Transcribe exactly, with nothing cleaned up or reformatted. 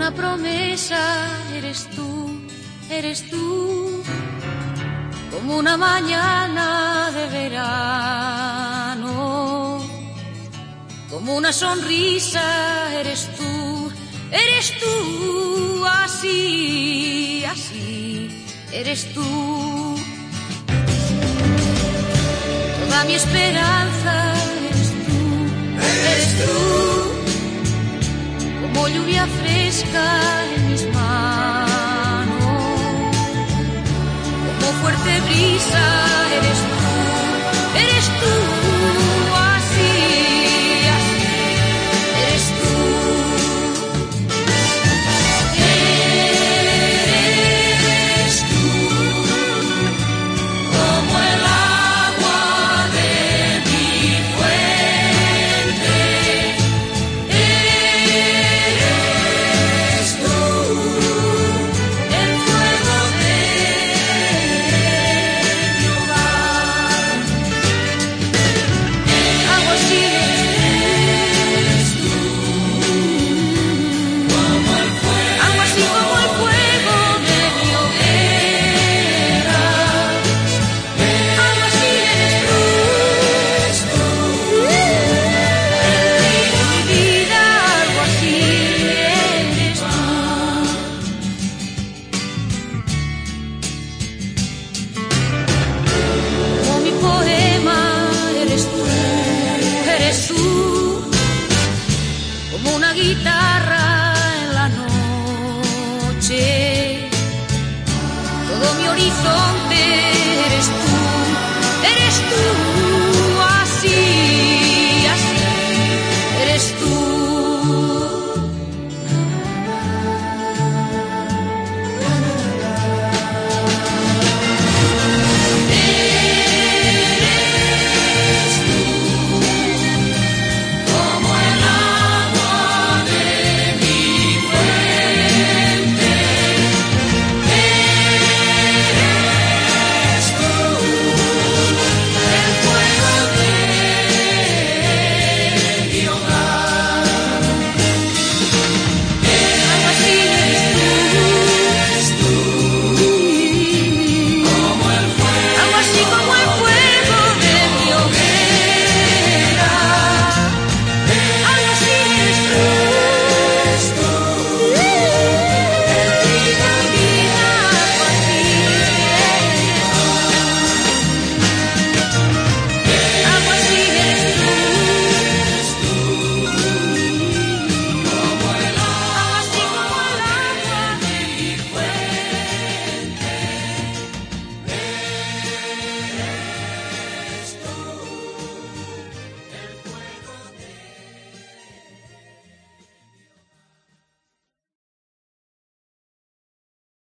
una promesa, eres tú, eres tú, como una mañana de verano, como una sonrisa, eres tú, eres tú, así, así, eres tú. Toda mi esperanza, eres tú, eres tú, como lluvia fresca en mis manos, como fuerte brisa, eres tú, eres tú.